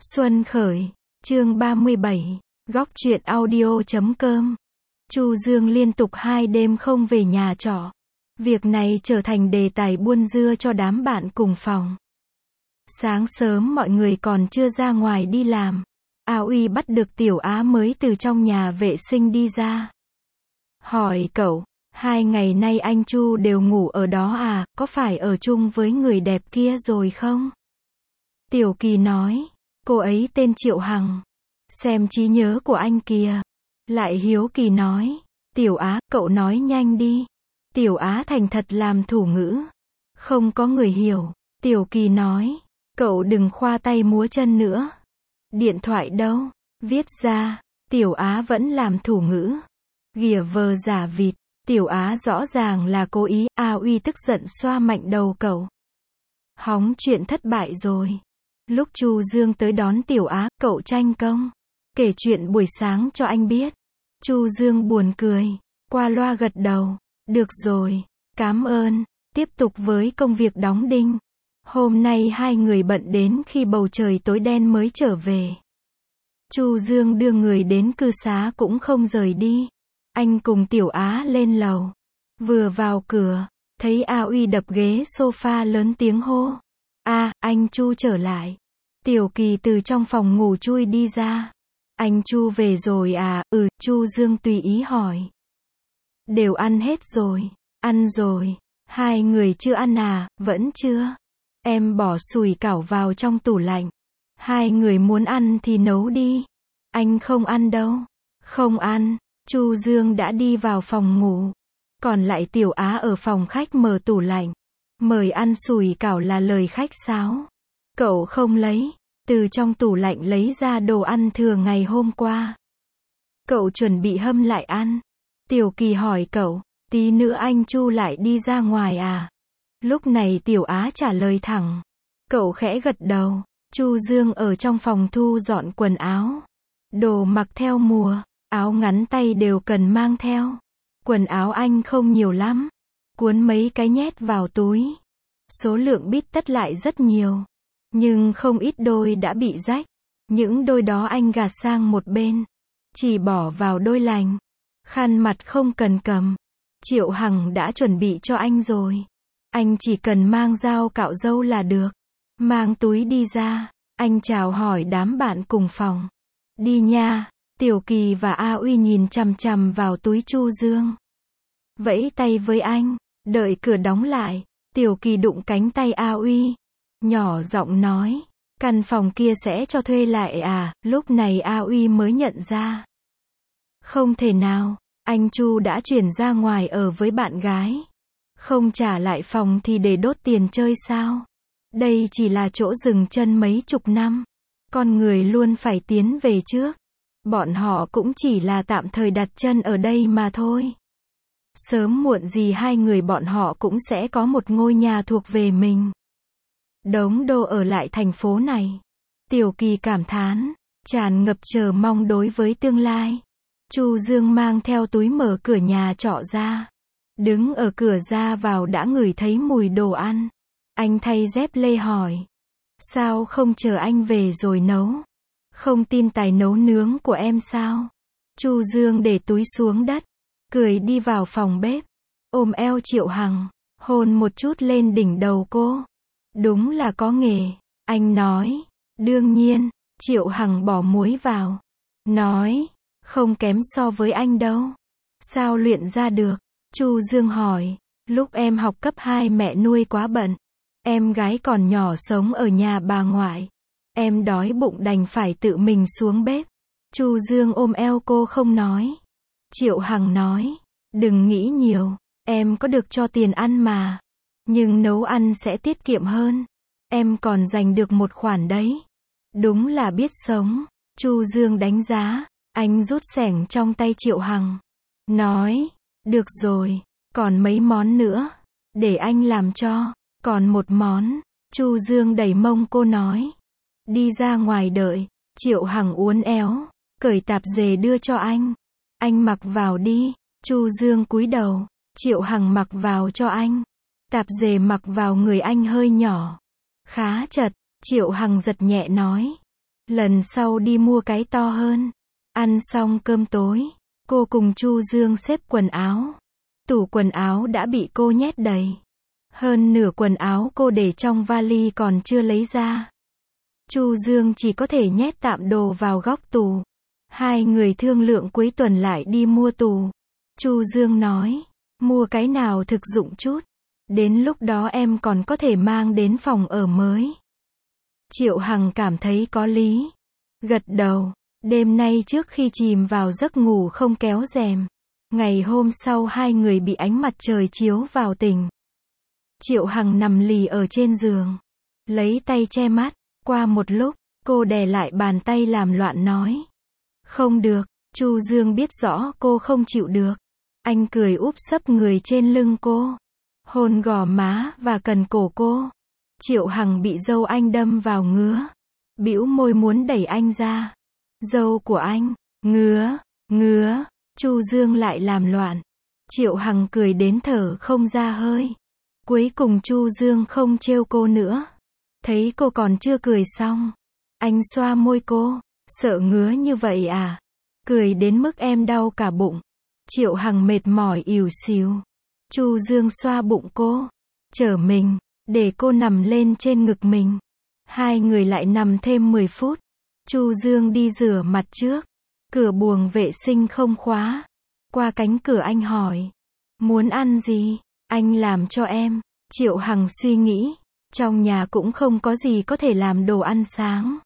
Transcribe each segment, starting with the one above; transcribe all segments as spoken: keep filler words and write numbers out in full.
Xuân khởi, chương ba mươi bảy, góc truyện audio chấm com. Chu Dương liên tục hai đêm không về nhà trọ. Việc này trở thành đề tài buôn dưa cho đám bạn cùng phòng. Sáng sớm mọi người còn chưa ra ngoài đi làm. A Uy bắt được Tiểu Á mới từ trong nhà vệ sinh đi ra. Hỏi cậu, hai ngày nay anh Chu đều ngủ ở đó à, có phải ở chung với người đẹp kia rồi không? Tiểu Kỳ nói, cô ấy tên Triệu Hằng. Xem trí nhớ của anh kìa. Lại hiếu kỳ nói, Tiểu Á, cậu nói nhanh đi. Tiểu Á thành thật làm thủ ngữ. Không có người hiểu. Tiểu Kỳ nói, cậu đừng khoa tay múa chân nữa. Điện thoại đâu? Viết ra. Tiểu Á vẫn làm thủ ngữ. Ghìa vờ giả vịt. Tiểu Á rõ ràng là cố ý. A Uy tức giận xoa mạnh đầu cậu. Hóng chuyện thất bại rồi. Lúc Chu Dương tới đón Tiểu Á, cậu tranh công. Kể chuyện buổi sáng cho anh biết. Chu Dương buồn cười. Qua loa gật đầu. Được rồi. Cám ơn. Tiếp tục với công việc đóng đinh. Hôm nay hai người bận đến khi bầu trời tối đen mới trở về. Chu Dương đưa người đến cư xá cũng không rời đi. Anh cùng Tiểu Á lên lầu. Vừa vào cửa, thấy A Uy đập ghế sofa lớn tiếng hô. A, anh Chu trở lại. Tiểu Kỳ từ trong phòng ngủ chui đi ra. Anh Chu về rồi à? Ừ, Chu Dương tùy ý hỏi. Đều ăn hết rồi. Ăn rồi. Hai người chưa ăn à? Vẫn chưa. Em bỏ sủi cảo vào trong tủ lạnh. Hai người muốn ăn thì nấu đi. Anh không ăn đâu. Không ăn. Chu Dương đã đi vào phòng ngủ. Còn lại Tiểu Á ở phòng khách mở tủ lạnh. Mời ăn sủi cảo là lời khách sáo. Cậu không lấy. Từ trong tủ lạnh lấy ra đồ ăn thừa ngày hôm qua. Cậu chuẩn bị hâm lại ăn. Tiểu Kỳ hỏi cậu, tí nữa anh Chu lại đi ra ngoài à? Lúc này Tiểu Á trả lời thẳng. Cậu khẽ gật đầu. Chu Dương ở trong phòng thu dọn quần áo. Đồ mặc theo mùa, áo ngắn tay đều cần mang theo. Quần áo anh không nhiều lắm. Cuốn mấy cái nhét vào túi. Số lượng bít tất lại rất nhiều. Nhưng không ít đôi đã bị rách. Những đôi đó anh gạt sang một bên. Chỉ bỏ vào đôi lành. Khăn mặt không cần cầm. Triệu Hằng đã chuẩn bị cho anh rồi. Anh chỉ cần mang dao cạo râu là được. Mang túi đi ra. Anh chào hỏi đám bạn cùng phòng. Đi nha. Tiểu Kỳ và A Uy nhìn chằm chằm vào túi Chu Dương. Vẫy tay với anh. Đợi cửa đóng lại. Tiểu Kỳ đụng cánh tay A Uy. Nhỏ giọng nói. Căn phòng kia sẽ cho thuê lại à? Lúc này A Uy mới nhận ra. Không thể nào. Anh Chu đã chuyển ra ngoài ở với bạn gái. Không trả lại phòng thì để đốt tiền chơi sao? Đây chỉ là chỗ dừng chân mấy chục năm. Con người luôn phải tiến về trước. Bọn họ cũng chỉ là tạm thời đặt chân ở đây mà thôi. Sớm muộn gì hai người bọn họ cũng sẽ có một ngôi nhà thuộc về mình. Đống đô ở lại thành phố này. Tiểu Kỳ cảm thán, tràn ngập chờ mong đối với tương lai. Chu Dương mang theo túi mở cửa nhà trọ ra. Đứng ở cửa ra vào đã ngửi thấy mùi đồ ăn. Anh thay dép lê hỏi. Sao không chờ anh về rồi nấu? Không tin tài nấu nướng của em sao? Chu Dương để túi xuống đất. Cười đi vào phòng bếp. Ôm eo Triệu Hằng. Hôn một chút lên đỉnh đầu cô. Đúng là có nghề. Anh nói. Đương nhiên. Triệu Hằng bỏ muối vào. Nói. Không kém so với anh đâu. Sao luyện ra được? Chu Dương hỏi. Lúc em học cấp hai mẹ nuôi quá bận. Em gái còn nhỏ sống ở nhà bà ngoại. Em đói bụng đành phải tự mình xuống bếp. Chu Dương ôm eo cô không nói. Triệu Hằng nói. Đừng nghĩ nhiều. Em có được cho tiền ăn mà. Nhưng nấu ăn sẽ tiết kiệm hơn. Em còn dành được một khoản đấy. Đúng là biết sống. Chu Dương đánh giá. Anh rút xẻng trong tay Triệu Hằng. Nói. Được rồi. Còn mấy món nữa. Để anh làm cho. Còn một món. Chu Dương đẩy mông cô nói. Đi ra ngoài đợi. Triệu Hằng uốn éo. Cởi tạp dề đưa cho anh. Anh mặc vào đi. Chu Dương cúi đầu. Triệu Hằng mặc vào cho anh. Tạp dề mặc vào người anh hơi nhỏ. Khá chật. Triệu Hằng giật nhẹ nói. Lần sau đi mua cái to hơn. Ăn xong cơm tối, cô cùng Chu Dương xếp quần áo. Tủ quần áo đã bị cô nhét đầy. Hơn nửa quần áo cô để trong vali còn chưa lấy ra. Chu Dương chỉ có thể nhét tạm đồ vào góc tủ. Hai người thương lượng cuối tuần lại đi mua tủ. Chu Dương nói, mua cái nào thực dụng chút. Đến lúc đó em còn có thể mang đến phòng ở mới. Triệu Hằng cảm thấy có lý. Gật đầu. Đêm nay trước khi chìm vào giấc ngủ không kéo rèm. Ngày hôm sau hai người bị ánh mặt trời chiếu vào tỉnh. Triệu Hằng nằm lì ở trên giường. Lấy tay che mắt. Qua một lúc, cô đè lại bàn tay làm loạn nói. Không được. Chu Dương biết rõ cô không chịu được. Anh cười úp sấp người trên lưng cô. Hôn gò má và cần cổ cô. Triệu Hằng bị dâu anh đâm vào ngứa. Bĩu môi muốn đẩy anh ra. Dâu của anh, ngứa, ngứa. Chu Dương lại làm loạn. Triệu Hằng cười đến thở không ra hơi. Cuối cùng Chu Dương không trêu cô nữa. Thấy cô còn chưa cười xong. Anh xoa môi cô. Sợ ngứa như vậy à? Cười đến mức em đau cả bụng. Triệu Hằng mệt mỏi ỉu xìu. Chu Dương xoa bụng cô. Chở mình. Để cô nằm lên trên ngực mình. Hai người lại nằm thêm mười phút. Chu Dương đi rửa mặt trước. Cửa buồng vệ sinh không khóa. Qua cánh cửa anh hỏi. Muốn ăn gì? Anh làm cho em. Triệu Hằng suy nghĩ. Trong nhà cũng không có gì có thể làm đồ ăn sáng.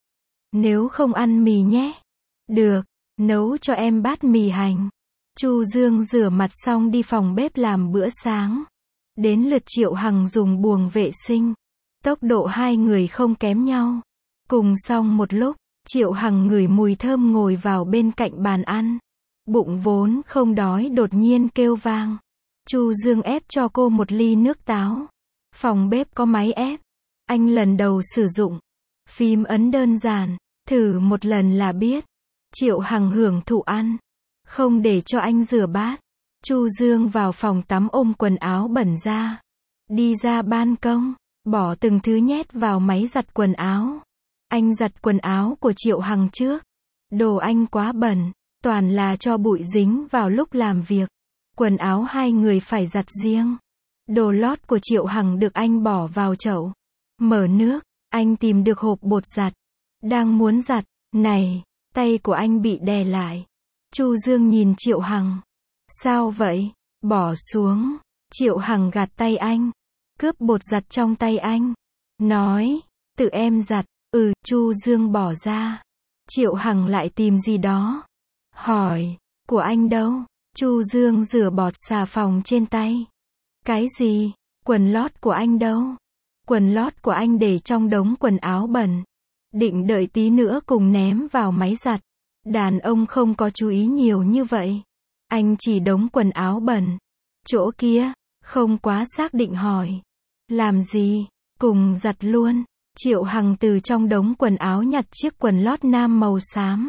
Nếu không ăn mì nhé. Được. Nấu cho em bát mì hành. Chu Dương rửa mặt xong đi phòng bếp làm bữa sáng. Đến lượt Triệu Hằng dùng buồng vệ sinh. Tốc độ hai người không kém nhau. Cùng xong một lúc, Triệu Hằng ngửi mùi thơm ngồi vào bên cạnh bàn ăn. Bụng vốn không đói đột nhiên kêu vang. Chu Dương ép cho cô một ly nước táo. Phòng bếp có máy ép. Anh lần đầu sử dụng. Phím ấn đơn giản. Thử một lần là biết. Triệu Hằng hưởng thụ ăn. Không để cho anh rửa bát. Chu Dương vào phòng tắm ôm quần áo bẩn ra. Đi ra ban công. Bỏ từng thứ nhét vào máy giặt quần áo. Anh giặt quần áo của Triệu Hằng trước. Đồ anh quá bẩn. Toàn là cho bụi dính vào lúc làm việc. Quần áo hai người phải giặt riêng. Đồ lót của Triệu Hằng được anh bỏ vào chậu. Mở nước. Anh tìm được hộp bột giặt. Đang muốn giặt. Này. Tay của anh bị đè lại. Chu Dương nhìn Triệu Hằng. Sao vậy? Bỏ xuống. Triệu Hằng gạt tay anh. Cướp bột giặt trong tay anh. Nói. Tự em giặt. Ừ. Chu Dương bỏ ra. Triệu Hằng lại tìm gì đó. Hỏi. Của anh đâu? Chu Dương rửa bọt xà phòng trên tay. Cái gì? Quần lót của anh đâu? Quần lót của anh để trong đống quần áo bẩn. Định đợi tí nữa cùng ném vào máy giặt. Đàn ông không có chú ý nhiều như vậy. Anh chỉ đống quần áo bẩn. Chỗ kia, không quá xác định hỏi. Làm gì? Cùng giặt luôn. Triệu Hằng từ trong đống quần áo nhặt chiếc quần lót nam màu xám.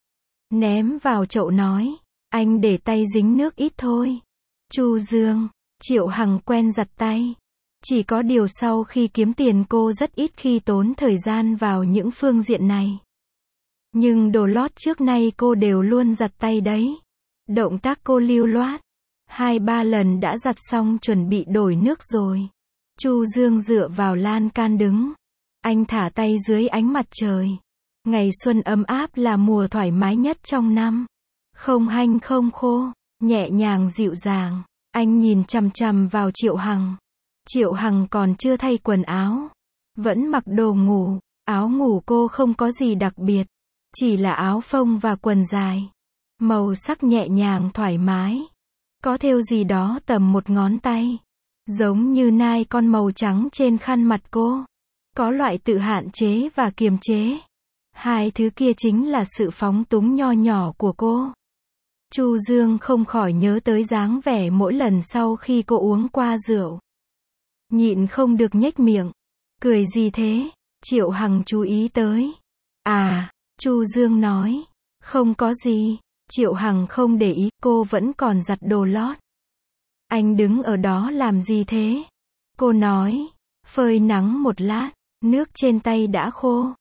Ném vào chậu nói. Anh để tay dính nước ít thôi. Chu Dương. Triệu Hằng quen giặt tay. Chỉ có điều sau khi kiếm tiền cô rất ít khi tốn thời gian vào những phương diện này. Nhưng đồ lót trước nay cô đều luôn giặt tay đấy. Động tác cô lưu loát. Hai ba lần đã giặt xong chuẩn bị đổi nước rồi. Chu Dương dựa vào lan can đứng. Anh thả tay dưới ánh mặt trời. Ngày xuân ấm áp là mùa thoải mái nhất trong năm. Không hanh không khô, nhẹ nhàng dịu dàng. Anh nhìn chằm chằm vào Triệu Hằng. Triệu Hằng còn chưa thay quần áo. Vẫn mặc đồ ngủ. Áo ngủ cô không có gì đặc biệt. Chỉ là áo phông và quần dài. Màu sắc nhẹ nhàng thoải mái. Có thêu gì đó tầm một ngón tay. Giống như nai con màu trắng trên khăn mặt cô. Có loại tự hạn chế và kiềm chế. Hai thứ kia chính là sự phóng túng nho nhỏ của cô. Chu Dương không khỏi nhớ tới dáng vẻ mỗi lần sau khi cô uống qua rượu. Nhịn không được nhếch miệng. Cười gì thế? Triệu Hằng chú ý tới. À, Chu Dương nói. Không có gì. Triệu Hằng không để ý, cô vẫn còn giặt đồ lót. Anh đứng ở đó làm gì thế? Cô nói. Phơi nắng một lát, nước trên tay đã khô.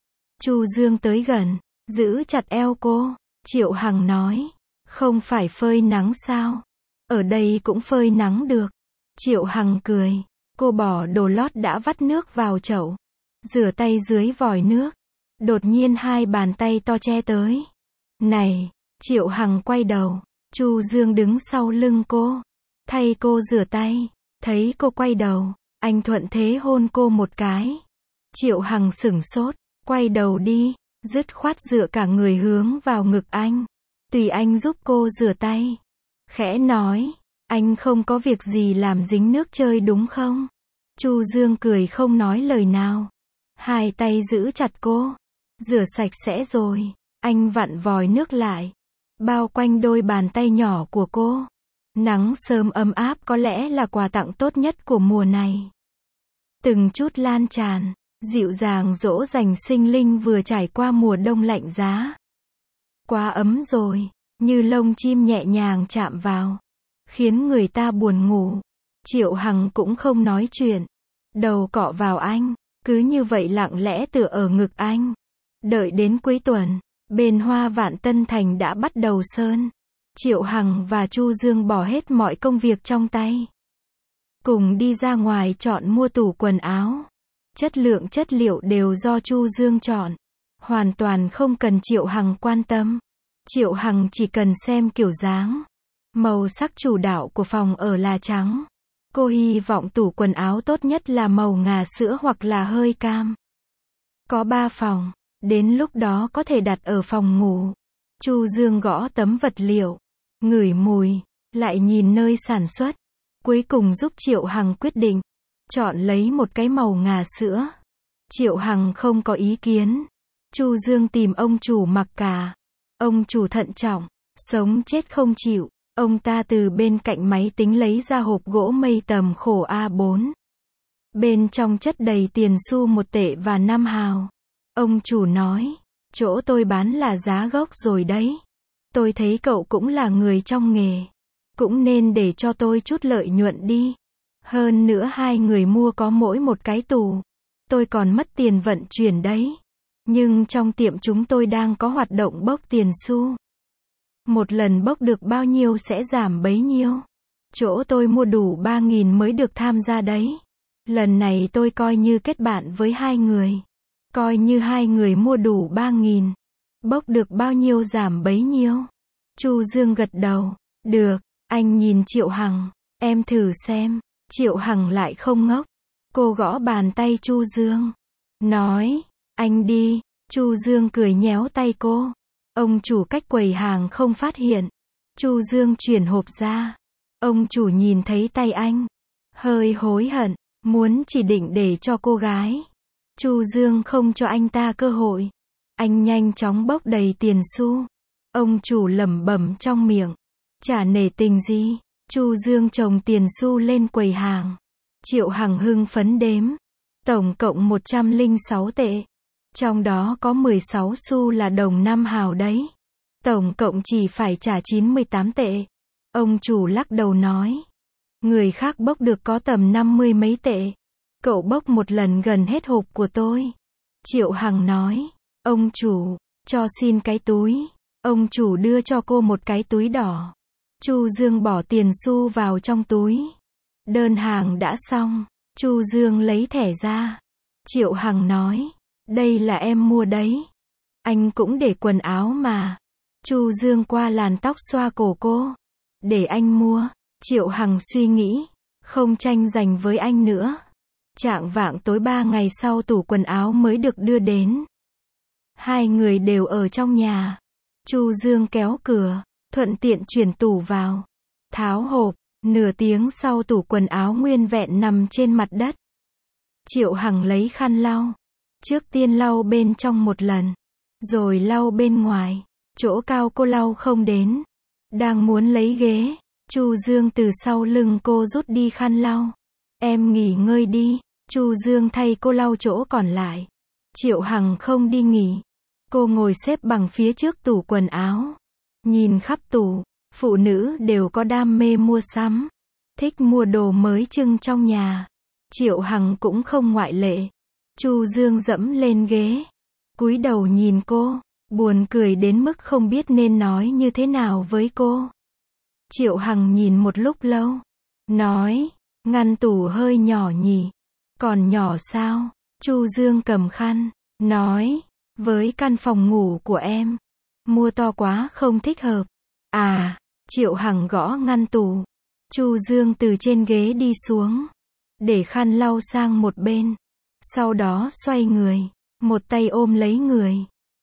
Chu Dương tới gần, giữ chặt eo cô. Triệu Hằng nói, không phải phơi nắng sao? Ở đây cũng phơi nắng được. Triệu Hằng cười, cô bỏ đồ lót đã vắt nước vào chậu, rửa tay dưới vòi nước. Đột nhiên hai bàn tay to che tới. Này, Triệu Hằng quay đầu, Chu Dương đứng sau lưng cô, thay cô rửa tay. Thấy cô quay đầu, anh thuận thế hôn cô một cái. Triệu Hằng sửng sốt, quay đầu đi, dứt khoát dựa cả người hướng vào ngực anh. Tùy anh giúp cô rửa tay. Khẽ nói, anh không có việc gì làm dính nước chơi đúng không? Chu Dương cười không nói lời nào. Hai tay giữ chặt cô. Rửa sạch sẽ rồi. Anh vặn vòi nước lại, bao quanh đôi bàn tay nhỏ của cô. Nắng sớm ấm áp có lẽ là quà tặng tốt nhất của mùa này. Từng chút lan tràn, dịu dàng dỗ dành sinh linh vừa trải qua mùa đông lạnh giá. Quá ấm rồi, như lông chim nhẹ nhàng chạm vào, khiến người ta buồn ngủ. Triệu Hằng cũng không nói chuyện, đầu cọ vào anh, cứ như vậy lặng lẽ tựa ở ngực anh. Đợi đến cuối tuần, bên Hoa Vạn Tân Thành đã bắt đầu sơn. Triệu Hằng và Chu Dương bỏ hết mọi công việc trong tay, cùng đi ra ngoài chọn mua tủ quần áo. Chất lượng chất liệu đều do Chu Dương chọn, hoàn toàn không cần Triệu Hằng quan tâm. Triệu Hằng chỉ cần xem kiểu dáng, màu sắc chủ đạo của phòng ở là trắng. Cô hy vọng tủ quần áo tốt nhất là màu ngà sữa hoặc là hơi cam. Có ba phòng, đến lúc đó có thể đặt ở phòng ngủ. Chu Dương gõ tấm vật liệu, ngửi mùi, lại nhìn nơi sản xuất. Cuối cùng giúp Triệu Hằng quyết định, chọn lấy một cái màu ngà sữa. Triệu Hằng không có ý kiến. Chu Dương tìm ông chủ mặc cả. Ông chủ thận trọng, sống chết không chịu. Ông ta từ bên cạnh máy tính lấy ra hộp gỗ mây tầm khổ A bốn. Bên trong chất đầy tiền xu một tệ và năm hào. Ông chủ nói, chỗ tôi bán là giá gốc rồi đấy. Tôi thấy cậu cũng là người trong nghề, cũng nên để cho tôi chút lợi nhuận đi. Hơn nữa hai người mua có mỗi một cái tủ, tôi còn mất tiền vận chuyển đấy. Nhưng trong tiệm chúng tôi đang có hoạt động bốc tiền xu. Một lần bốc được bao nhiêu sẽ giảm bấy nhiêu. Chỗ tôi mua đủ ba nghìn mới được tham gia đấy. Lần này tôi coi như kết bạn với hai người. Coi như hai người mua đủ ba nghìn. Bốc được bao nhiêu giảm bấy nhiêu. Chu Dương gật đầu. Được, anh nhìn Triệu Hằng. Em thử xem. Triệu Hằng lại không ngốc. Cô gõ bàn tay Chu Dương. Nói, anh đi. Chu Dương cười nhéo tay cô. Ông chủ cách quầy hàng không phát hiện. Chu Dương chuyển hộp ra. Ông chủ nhìn thấy tay anh, hơi hối hận, muốn chỉ định để cho cô gái. Chu Dương không cho anh ta cơ hội. Anh nhanh chóng bốc đầy tiền xu. Ông chủ lẩm bẩm trong miệng. Chả nể tình gì. Chu Dương chồng tiền xu lên quầy hàng. Triệu Hằng hưng phấn đếm. Tổng cộng một trăm lẻ sáu tệ. Trong đó có mười sáu xu là đồng năm hào đấy. Tổng cộng chỉ phải trả chín mươi tám tệ. Ông chủ lắc đầu nói. Người khác bốc được có tầm năm mươi mấy tệ. Cậu bốc một lần gần hết hộp của tôi. Triệu Hằng nói. Ông chủ, cho xin cái túi. Ông chủ đưa cho cô một cái túi đỏ. Chu Dương bỏ tiền xu vào trong túi. Đơn hàng đã xong. Chu Dương lấy thẻ ra. Triệu Hằng nói. Đây là em mua đấy. Anh cũng để quần áo mà. Chu Dương qua làn tóc xoa cổ cô. Để anh mua. Triệu Hằng suy nghĩ. Không tranh giành với anh nữa. Chạng vạng tối ba ngày sau tủ quần áo mới được đưa đến. Hai người đều ở trong nhà. Chu Dương kéo cửa, thuận tiện chuyển tủ vào. Tháo hộp, nửa tiếng sau tủ quần áo nguyên vẹn nằm trên mặt đất. Triệu Hằng lấy khăn lau. Trước tiên lau bên trong một lần, rồi lau bên ngoài. Chỗ cao cô lau không đến. Đang muốn lấy ghế, Chu Dương từ sau lưng cô rút đi khăn lau. Em nghỉ ngơi đi. Chu Dương thay cô lau chỗ còn lại. Triệu Hằng không đi nghỉ. Cô ngồi xếp bằng phía trước tủ quần áo. Nhìn khắp tủ, phụ nữ đều có đam mê mua sắm. Thích mua đồ mới trưng trong nhà. Triệu Hằng cũng không ngoại lệ. Chu Dương dẫm lên ghế. cúi đầu nhìn cô, buồn cười đến mức không biết nên nói như thế nào với cô. Triệu Hằng nhìn một lúc lâu, nói, ngăn tủ hơi nhỏ nhỉ, còn nhỏ sao? Chu Dương cầm khăn, nói, với căn phòng ngủ của em, mua to quá không thích hợp. À, Triệu Hằng gõ ngăn tủ. Chu Dương từ trên ghế đi xuống, để khăn lau sang một bên, sau đó xoay người, một tay ôm lấy người.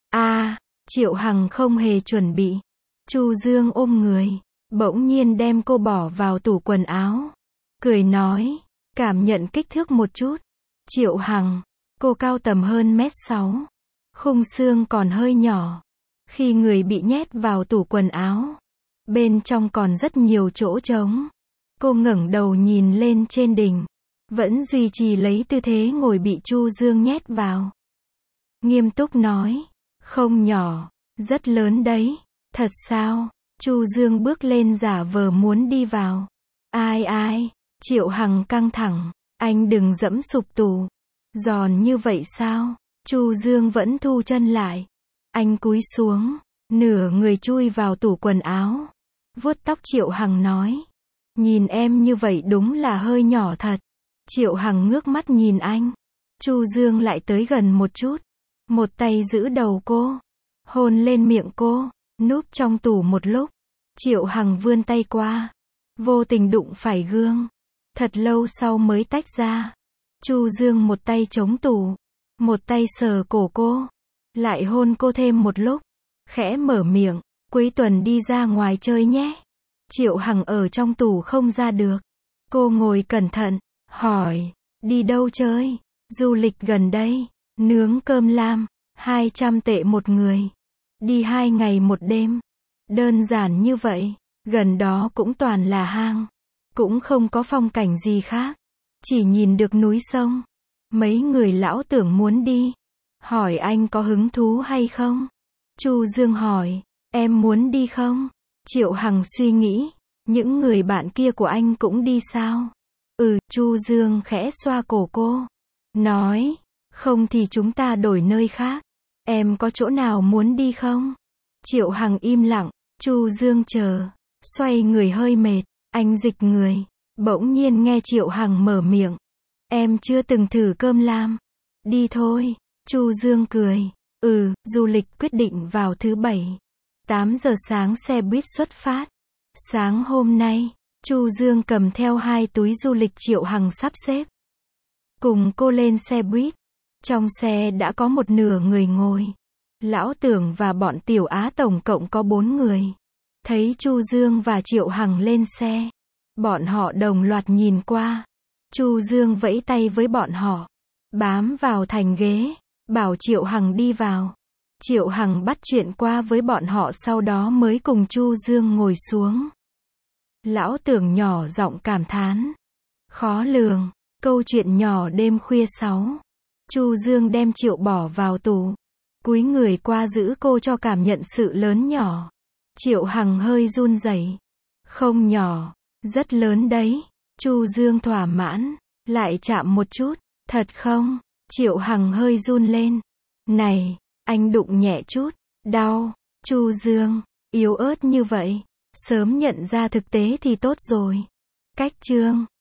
À, Triệu Hằng không hề chuẩn bị. Chu Dương ôm người, bỗng nhiên đem cô bỏ vào tủ quần áo, cười nói, cảm nhận kích thước một chút. Triệu Hằng, cô cao tầm hơn mét sáu, khung xương còn hơi nhỏ. Khi người bị nhét vào tủ quần áo, bên trong còn rất nhiều chỗ trống. Cô ngẩng đầu nhìn lên trên đỉnh, vẫn duy trì lấy tư thế ngồi bị Chu Dương nhét vào. Nghiêm túc nói, không nhỏ, rất lớn đấy. Thật sao? Chu Dương bước lên giả vờ muốn đi vào. Ai ai? Triệu Hằng căng thẳng, anh đừng dẫm sụp tủ. Giòn như vậy sao? Chu Dương vẫn thu chân lại. Anh cúi xuống, nửa người chui vào tủ quần áo, vuốt tóc Triệu Hằng nói, nhìn em như vậy đúng là hơi nhỏ thật. Triệu Hằng ngước mắt nhìn anh. Chu Dương lại tới gần một chút, một tay giữ đầu cô, hôn lên miệng cô, núp trong tủ một lúc. Triệu Hằng vươn tay qua, vô tình đụng phải gương. Thật lâu sau mới tách ra. Chu Dương một tay chống tủ, một tay sờ cổ cô, lại hôn cô thêm một lúc, khẽ mở miệng, cuối tuần đi ra ngoài chơi nhé. Triệu Hằng ở trong tủ không ra được. Cô ngồi cẩn thận, hỏi, đi đâu chơi? Du lịch gần đây, nướng cơm lam, hai trăm tệ một người. Đi hai ngày một đêm. Đơn giản như vậy, gần đó cũng toàn là hang, cũng không có phong cảnh gì khác, chỉ nhìn được núi sông. Mấy người lão tưởng muốn đi, hỏi anh có hứng thú hay không? Chu Dương hỏi, em muốn đi không? Triệu Hằng suy nghĩ, những người bạn kia của anh cũng đi sao? Ừ, Chu Dương khẽ xoa cổ cô, nói, không thì chúng ta đổi nơi khác. Em có chỗ nào muốn đi không? Triệu Hằng im lặng. Chu Dương chờ, xoay người hơi mệt, anh dịch người, bỗng nhiên nghe Triệu Hằng mở miệng, em chưa từng thử cơm lam. Đi thôi. Chu Dương cười, ừ, du lịch quyết định vào thứ bảy. tám giờ sáng xe buýt xuất phát. Sáng hôm nay, Chu Dương cầm theo hai túi du lịch Triệu Hằng sắp xếp, cùng cô lên xe buýt. Trong xe đã có một nửa người ngồi. Lão Tưởng và bọn Tiểu Á tổng cộng có bốn người. Thấy Chu Dương và Triệu Hằng lên xe, bọn họ đồng loạt nhìn qua. Chu Dương vẫy tay với bọn họ, bám vào thành ghế, bảo Triệu Hằng đi vào. Triệu Hằng bắt chuyện qua với bọn họ sau đó mới cùng Chu Dương ngồi xuống. Lão Tưởng nhỏ giọng cảm thán, khó lường, câu chuyện nhỏ đêm khuya sáu. Chu Dương đem Triệu bỏ vào tủ, cúi người qua giữ cô cho cảm nhận sự lớn nhỏ. Triệu Hằng hơi run rẩy, không nhỏ, rất lớn đấy. Chu Dương thỏa mãn, lại chạm một chút, thật không? Triệu Hằng hơi run lên, này, anh đụng nhẹ chút, đau. Chu Dương, yếu ớt như vậy, sớm nhận ra thực tế thì tốt rồi. Cách chương